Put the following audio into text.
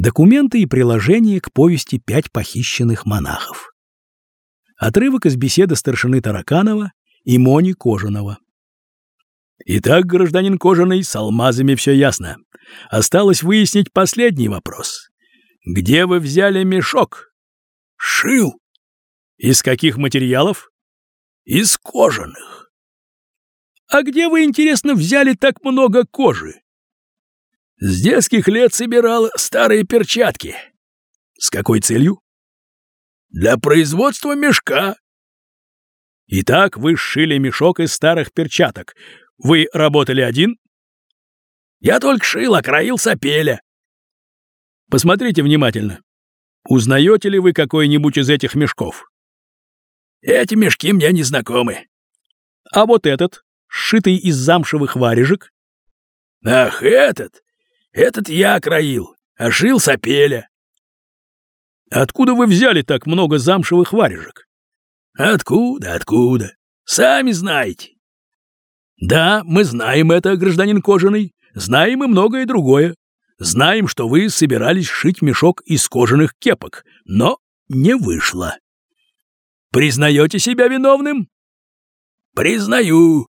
Документы и приложения к повести «Пять похищенных монахов». Отрывок из беседы старшины Тараканова и Мони Кожаного. Итак, гражданин Кожаный, с алмазами все ясно. Осталось выяснить последний вопрос. Где вы взяли мешок? Шил. Из каких материалов? Из кожаных. А где вы, интересно, взяли так много кожи? С детских лет собирал старые перчатки. С какой целью? Для производства мешка. Итак, вы сшили мешок из старых перчаток. Вы работали один? Я только шил, а краил сапеля. Посмотрите внимательно. Узнаете ли вы какой-нибудь из этих мешков? Эти мешки мне не знакомы. А вот этот, сшитый из замшевых варежек? Ах, этот я краил, а шил сапеля. Откуда вы взяли так много замшевых варежек? Откуда? Сами знаете. Да, мы знаем это, гражданин Кожаный. Знаем и многое другое. Знаем, что вы собирались сшить мешок из кожаных кепок, но не вышло. Признаете себя виновным? Признаю.